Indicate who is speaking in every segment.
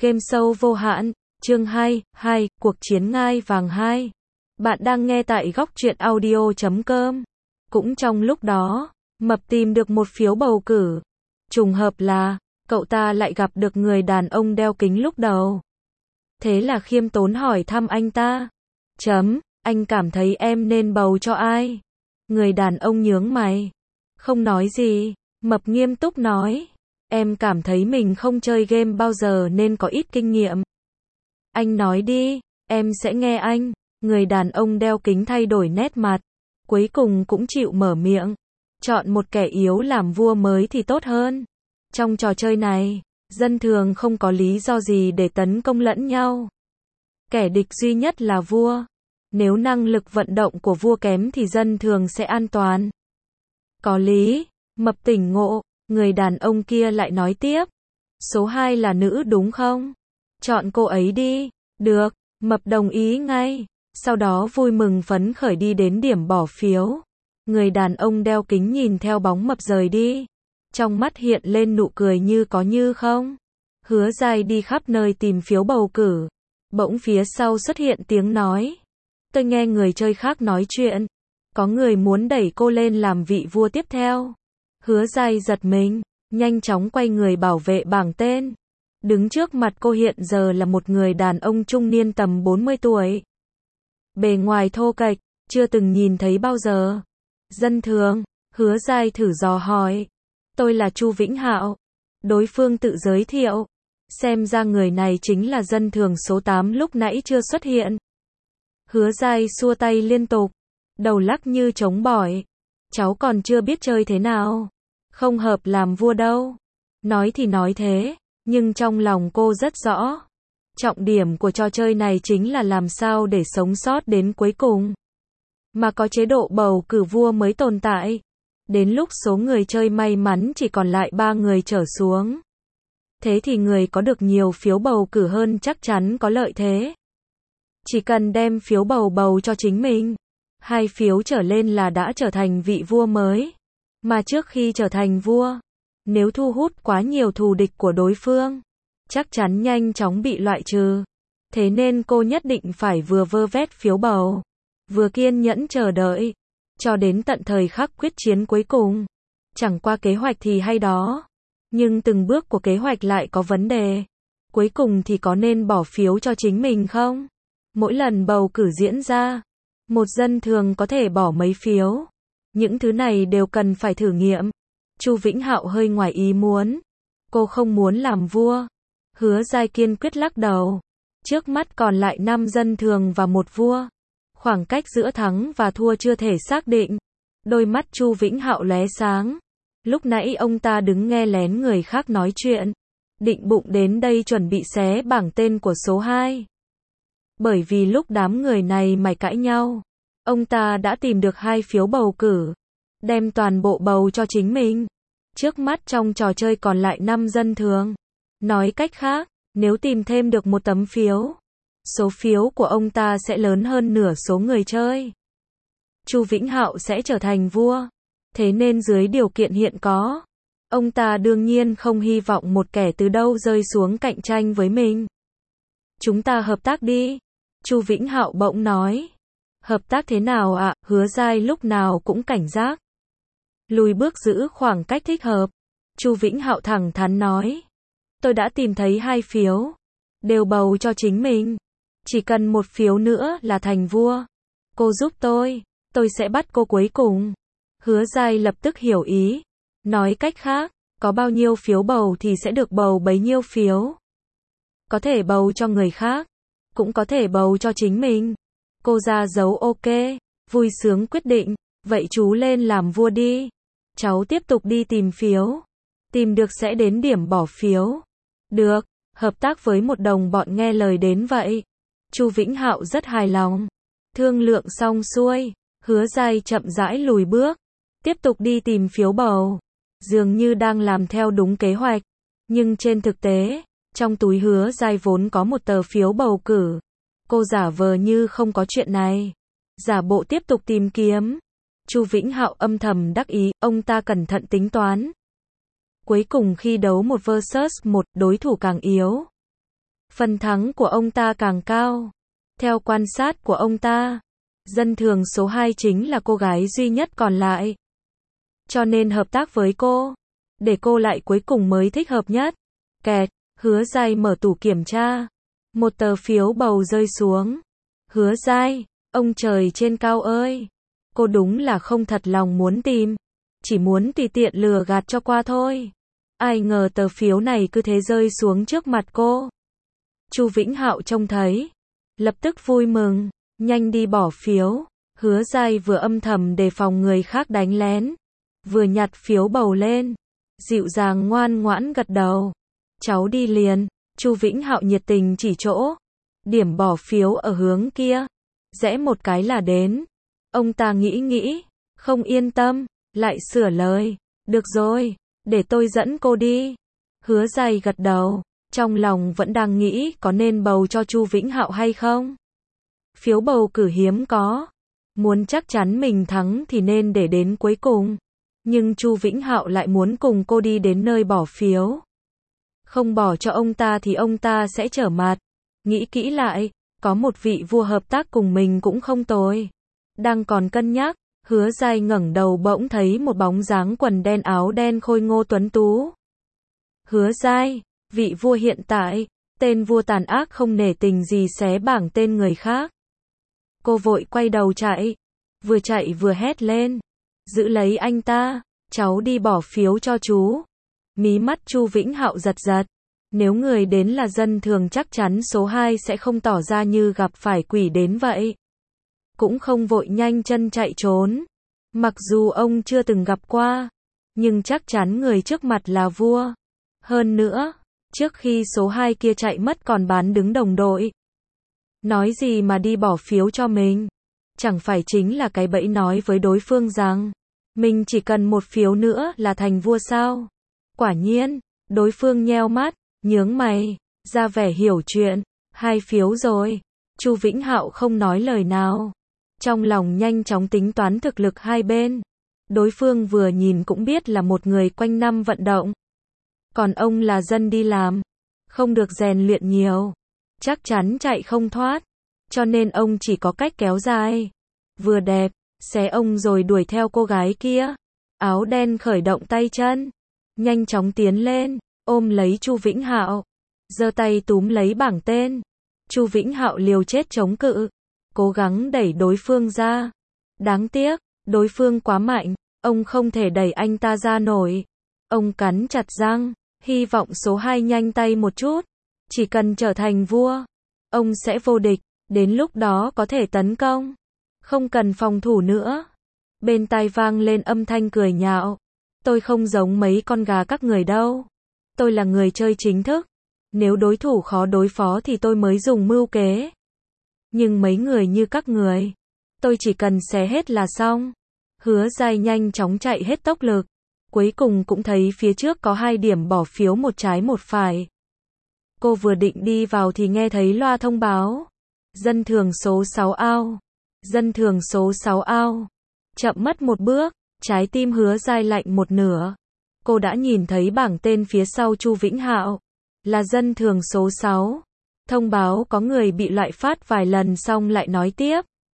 Speaker 1: Game show vô hạn, chương 2, cuộc chiến ngai vàng 2. Bạn đang nghe tại góc truyện audio.com. Cũng trong lúc đó, Mập tìm được một phiếu bầu cử. Trùng hợp là, cậu ta lại gặp được người đàn ông đeo kính lúc đầu. Thế là khiêm tốn hỏi thăm anh ta. Anh cảm thấy em nên bầu cho ai? Người đàn ông nhướng mày. Không nói gì, Mập nghiêm túc nói. Em cảm thấy mình không chơi game bao giờ nên có ít kinh nghiệm. Anh nói đi, em sẽ nghe anh. Người đàn ông đeo kính thay đổi nét mặt. Cuối cùng cũng chịu mở miệng. Chọn một kẻ yếu làm vua mới thì tốt hơn. Trong trò chơi này, dân thường không có lý do gì để tấn công lẫn nhau. Kẻ địch duy nhất là vua. Nếu năng lực vận động của vua kém thì dân thường sẽ an toàn. Có lý, Mập tỉnh ngộ. Người đàn ông kia lại nói tiếp. Số 2 là nữ đúng không? Chọn cô ấy đi. Được, Mập đồng ý ngay. Sau đó vui mừng phấn khởi đi đến điểm bỏ phiếu. Người đàn ông đeo kính nhìn theo bóng Mập rời đi. Trong mắt hiện lên nụ cười như có như không. Hứa Giai đi khắp nơi tìm phiếu bầu cử. Bỗng phía sau xuất hiện tiếng nói. Tôi nghe người chơi khác nói chuyện. Có người muốn đẩy cô lên làm vị vua tiếp theo. Hứa Giai giật mình, nhanh chóng quay người bảo vệ bảng tên. Đứng trước mặt cô hiện giờ là một người đàn ông trung niên tầm 40 tuổi. Bề ngoài thô kệch, chưa từng nhìn thấy bao giờ. Dân thường, Hứa Giai thử dò hỏi. Tôi là Chu Vĩnh Hạo. Đối phương tự giới thiệu. Xem ra người này chính là dân thường số 8 lúc nãy chưa xuất hiện. Hứa Giai xua tay liên tục, đầu lắc như trống bỏi. Cháu còn chưa biết chơi thế nào. Không hợp làm vua đâu. Nói thì nói thế, nhưng trong lòng cô rất rõ. Trọng điểm của trò chơi này chính là làm sao để sống sót đến cuối cùng. Mà có chế độ bầu cử vua mới tồn tại. Đến lúc số người chơi may mắn chỉ còn lại 3 người trở xuống. Thế thì người có được nhiều phiếu bầu cử hơn chắc chắn có lợi thế. Chỉ cần đem phiếu bầu cho chính mình. 2 phiếu trở lên là đã trở thành vị vua mới. Mà trước khi trở thành vua, nếu thu hút quá nhiều thù địch của đối phương, chắc chắn nhanh chóng bị loại trừ. Thế nên cô nhất định phải vừa vơ vét phiếu bầu, vừa kiên nhẫn chờ đợi, cho đến tận thời khắc quyết chiến cuối cùng. Chẳng qua kế hoạch thì hay đó, nhưng từng bước của kế hoạch lại có vấn đề. Cuối cùng thì có nên bỏ phiếu cho chính mình không? Mỗi lần bầu cử diễn ra, một dân thường có thể bỏ mấy phiếu. Những thứ này đều cần phải thử nghiệm. Chu Vĩnh Hạo hơi ngoài ý muốn. Cô không muốn làm vua. Hứa Giai kiên quyết lắc đầu. Trước mắt còn lại 5 dân thường và một vua. Khoảng cách giữa thắng và thua chưa thể xác định. Đôi mắt Chu Vĩnh Hạo lóe sáng. Lúc nãy ông ta đứng nghe lén người khác nói chuyện. Định bụng đến đây chuẩn bị xé bảng tên của số 2. Bởi vì lúc đám người này mải cãi nhau, ông ta đã tìm được 2 phiếu bầu cử, đem toàn bộ bầu cho chính mình. Trước mắt trong trò chơi còn lại 5 dân thường. Nói cách khác, nếu tìm thêm được một tấm phiếu, số phiếu của ông ta sẽ lớn hơn nửa số người chơi. Chu Vĩnh Hạo sẽ trở thành vua. Thế nên dưới điều kiện hiện có, ông ta đương nhiên không hy vọng một kẻ từ đâu rơi xuống cạnh tranh với mình. Chúng ta hợp tác đi. Chu Vĩnh Hạo bỗng nói. Hợp tác thế nào ạ? Hứa Giai lúc nào cũng cảnh giác. Lùi bước giữ khoảng cách thích hợp. Chu Vĩnh Hạo thẳng thắn nói. Tôi đã tìm thấy 2 phiếu. Đều bầu cho chính mình. Chỉ cần một phiếu nữa là thành vua. Cô giúp tôi sẽ bắt cô cuối cùng. Hứa Giai lập tức hiểu ý. Nói cách khác, có bao nhiêu phiếu bầu thì sẽ được bầu bấy nhiêu phiếu. Có thể bầu cho người khác, cũng có thể bầu cho chính mình. Cô ra dấu ok, vui sướng quyết định, vậy chú lên làm vua đi. Cháu tiếp tục đi tìm phiếu. Tìm được sẽ đến điểm bỏ phiếu. Được, hợp tác với một đồng bọn nghe lời đến vậy. Chu Vĩnh Hạo rất hài lòng. Thương lượng xong xuôi, Hứa Giai chậm rãi lùi bước. Tiếp tục đi tìm phiếu bầu. Dường như đang làm theo đúng kế hoạch. Nhưng trên thực tế, trong túi Hứa Giai vốn có một tờ phiếu bầu cử. Cô giả vờ như không có chuyện này. Giả bộ tiếp tục tìm kiếm. Chu Vĩnh Hạo âm thầm đắc ý, ông ta cẩn thận tính toán. Cuối cùng khi đấu 1 vs 1, đối thủ càng yếu, phần thắng của ông ta càng cao. Theo quan sát của ông ta, dân thường số 2 chính là cô gái duy nhất còn lại. Cho nên hợp tác với cô, để cô lại cuối cùng mới thích hợp nhất. Kẹt, Hứa Giai mở tủ kiểm tra. Một tờ phiếu bầu rơi xuống. Hứa Giai, ông trời trên cao ơi. Cô đúng là không thật lòng muốn tìm. Chỉ muốn tùy tiện lừa gạt cho qua thôi. Ai ngờ tờ phiếu này cứ thế rơi xuống trước mặt cô. Chu Vĩnh Hạo trông thấy, lập tức vui mừng, nhanh đi bỏ phiếu. Hứa Giai vừa âm thầm đề phòng người khác đánh lén, vừa nhặt phiếu bầu lên, dịu dàng ngoan ngoãn gật đầu. Cháu đi liền. Chu Vĩnh Hạo nhiệt tình chỉ chỗ. Điểm bỏ phiếu ở hướng kia. Rẽ một cái là đến. Ông ta nghĩ, không yên tâm, lại sửa lời. Được rồi, để tôi dẫn cô đi. Hứa Giai gật đầu, trong lòng vẫn đang nghĩ có nên bầu cho Chu Vĩnh Hạo hay không. Phiếu bầu cử hiếm có. Muốn chắc chắn mình thắng thì nên để đến cuối cùng. Nhưng Chu Vĩnh Hạo lại muốn cùng cô đi đến nơi bỏ phiếu. Không bỏ cho ông ta thì ông ta sẽ trở mặt. Nghĩ kỹ lại, có một vị vua hợp tác cùng mình cũng không tồi. Đang còn cân nhắc, Hứa Giai ngẩng đầu bỗng thấy một bóng dáng quần đen áo đen khôi ngô tuấn tú. Hứa Giai, vị vua hiện tại, tên vua tàn ác không nể tình gì xé bảng tên người khác. Cô vội quay đầu chạy vừa hét lên. Giữ lấy anh ta, cháu đi bỏ phiếu cho chú. Mí mắt Chu Vĩnh Hạo giật giật. Nếu người đến là dân thường chắc chắn số 2 sẽ không tỏ ra như gặp phải quỷ đến vậy. Cũng không vội nhanh chân chạy trốn. Mặc dù ông chưa từng gặp qua, nhưng chắc chắn người trước mặt là vua. Hơn nữa, trước khi số 2 kia chạy mất còn bán đứng đồng đội. Nói gì mà đi bỏ phiếu cho mình? Chẳng phải chính là cái bẫy nói với đối phương rằng mình chỉ cần một phiếu nữa là thành vua sao? Quả nhiên, đối phương nheo mắt, nhướng mày, ra vẻ hiểu chuyện. 2 phiếu rồi. Chu Vĩnh Hạo không nói lời nào. Trong lòng nhanh chóng tính toán thực lực hai bên. Đối phương vừa nhìn cũng biết là một người quanh năm vận động. Còn ông là dân đi làm, không được rèn luyện nhiều, chắc chắn chạy không thoát. Cho nên ông chỉ có cách kéo dài. Vừa đẹp, xé ông rồi đuổi theo cô gái kia. Áo đen khởi động tay chân, nhanh chóng tiến lên, ôm lấy Chu Vĩnh Hạo, giơ tay túm lấy bảng tên. Chu Vĩnh Hạo liều chết chống cự, cố gắng đẩy đối phương ra. Đáng tiếc, đối phương quá mạnh, ông không thể đẩy anh ta ra nổi. Ông cắn chặt răng, hy vọng số 2 nhanh tay một chút. Chỉ cần trở thành vua, ông sẽ vô địch, đến lúc đó có thể tấn công, không cần phòng thủ nữa. Bên tai vang lên âm thanh cười nhạo. Tôi không giống mấy con gà các người đâu. Tôi là người chơi chính thức. Nếu đối thủ khó đối phó thì tôi mới dùng mưu kế. Nhưng mấy người như các người, tôi chỉ cần xé hết là xong. Hứa Giai nhanh chóng chạy hết tốc lực. Cuối cùng cũng thấy phía trước có 2 điểm bỏ phiếu, một trái một phải. Cô vừa định đi vào thì nghe thấy loa thông báo. Dân thường số 6 out. Dân thường số 6 out. Chậm mất một bước, trái tim Hứa Giai lạnh một nửa. Cô đã nhìn thấy bảng tên phía sau Chu Vĩnh Hạo. Là dân thường số 6. Thông báo có người bị loại phát vài lần xong lại nói tiếp.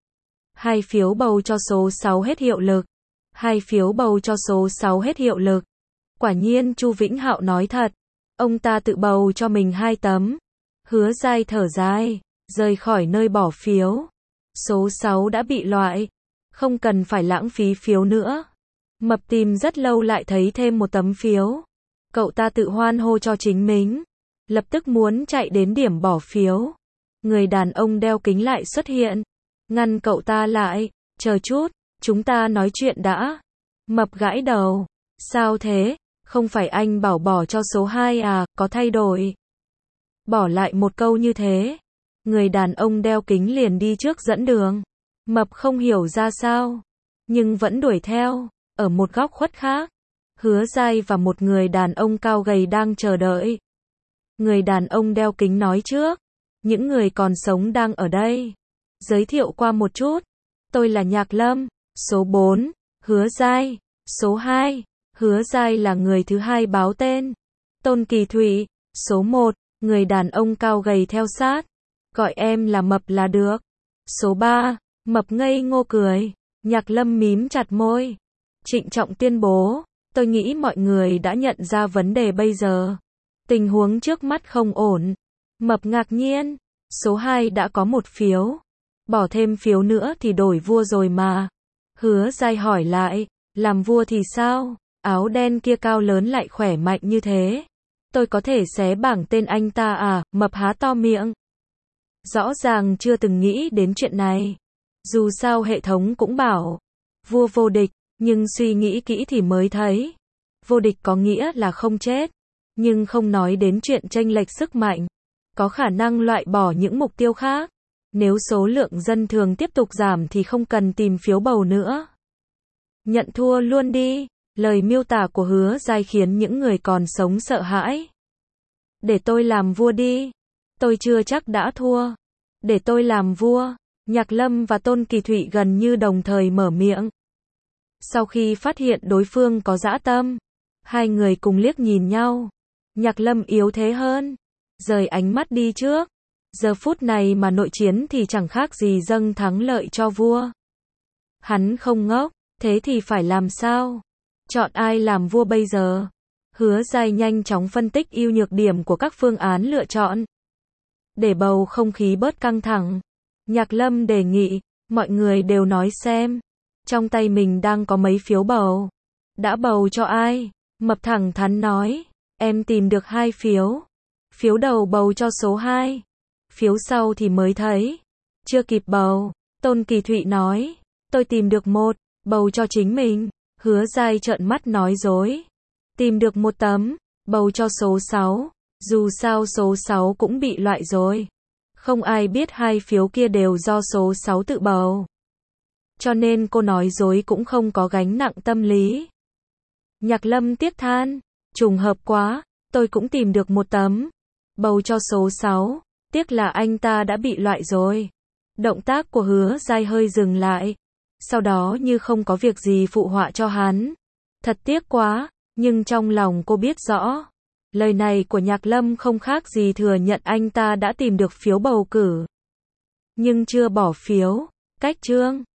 Speaker 1: 2 phiếu bầu cho số 6 hết hiệu lực. 2 phiếu bầu cho số 6 hết hiệu lực. Quả nhiên Chu Vĩnh Hạo nói thật. Ông ta tự bầu cho mình 2 tấm. Hứa Giai thở dài, rời khỏi nơi bỏ phiếu. Số 6 đã bị loại. Không cần phải lãng phí phiếu nữa. Mập tìm rất lâu lại thấy thêm một tấm phiếu. Cậu ta tự hoan hô cho chính mình. Lập tức muốn chạy đến điểm bỏ phiếu. Người đàn ông đeo kính lại xuất hiện. Ngăn cậu ta lại. Chờ chút, chúng ta nói chuyện đã. Mập gãi đầu. Sao thế? Không phải anh bảo bỏ cho số 2 à, có thay đổi. Bỏ lại một câu như thế. Người đàn ông đeo kính liền đi trước dẫn đường. Mập không hiểu ra sao, nhưng vẫn đuổi theo. Ở một góc khuất khác, Hứa Giai và một người đàn ông cao gầy đang chờ đợi. Người đàn ông đeo kính nói trước. Những người còn sống đang ở đây. Giới thiệu qua một chút. Tôi là Nhạc Lâm. Số 4, Hứa Giai. Số 2, Hứa Giai là người thứ 2 báo tên. Tôn Kỳ Thụy. Số 1, Người đàn ông cao gầy theo sát. Gọi em là Mập là được. Số 3, Mập ngây ngô cười. Nhạc Lâm mím chặt môi. Trịnh trọng tuyên bố, tôi nghĩ mọi người đã nhận ra vấn đề bây giờ. Tình huống trước mắt không ổn. Mập ngạc nhiên. Số 2 đã có một phiếu. Bỏ thêm phiếu nữa thì đổi vua rồi mà. Hứa Giai hỏi lại, làm vua thì sao? Áo đen kia cao lớn lại khỏe mạnh như thế. Tôi có thể xé bảng tên anh ta à? Mập há to miệng. Rõ ràng chưa từng nghĩ đến chuyện này. Dù sao hệ thống cũng bảo vua vô địch, nhưng suy nghĩ kỹ thì mới thấy vô địch có nghĩa là không chết, nhưng không nói đến chuyện chênh lệch sức mạnh, có khả năng loại bỏ những mục tiêu khác. Nếu số lượng dân thường tiếp tục giảm thì không cần tìm phiếu bầu nữa. Nhận thua luôn đi. Lời miêu tả của Hứa Giai khiến những người còn sống sợ hãi. Để tôi làm vua đi. Tôi chưa chắc đã thua. Để tôi làm vua. Nhạc Lâm và Tôn Kỳ Thụy gần như đồng thời mở miệng. Sau khi phát hiện đối phương có dã tâm, hai người cùng liếc nhìn nhau. Nhạc Lâm yếu thế hơn, rời ánh mắt đi trước. Giờ phút này mà nội chiến thì chẳng khác gì dâng thắng lợi cho vua. Hắn không ngốc, thế thì phải làm sao? Chọn ai làm vua bây giờ? Hứa Giai nhanh chóng phân tích ưu nhược điểm của các phương án lựa chọn. Để bầu không khí bớt căng thẳng, Nhạc Lâm đề nghị, mọi người đều nói xem, trong tay mình đang có mấy phiếu bầu. Đã bầu cho ai? Mập thẳng thắn nói, em tìm được 2 phiếu. Phiếu đầu bầu cho số 2. Phiếu sau thì mới thấy. Chưa kịp bầu. Tôn Kỳ Thụy nói, tôi tìm được 1, bầu cho chính mình. Hứa Giai trợn mắt nói dối. Tìm được 1 tấm, bầu cho số 6. Dù sao số 6 cũng bị loại rồi. Không ai biết 2 phiếu kia đều do số 6 tự bầu. Cho nên cô nói dối cũng không có gánh nặng tâm lý. Nhạc Lâm tiếc than, trùng hợp quá, tôi cũng tìm được 1 tấm. Bầu cho số 6, tiếc là anh ta đã bị loại rồi. Động tác của Hứa Giai hơi dừng lại. Sau đó như không có việc gì phụ họa cho hắn. Thật tiếc quá, nhưng trong lòng cô biết rõ. Lời này của Nhạc Lâm không khác gì thừa nhận anh ta đã tìm được phiếu bầu cử. Nhưng chưa bỏ phiếu. Cách chương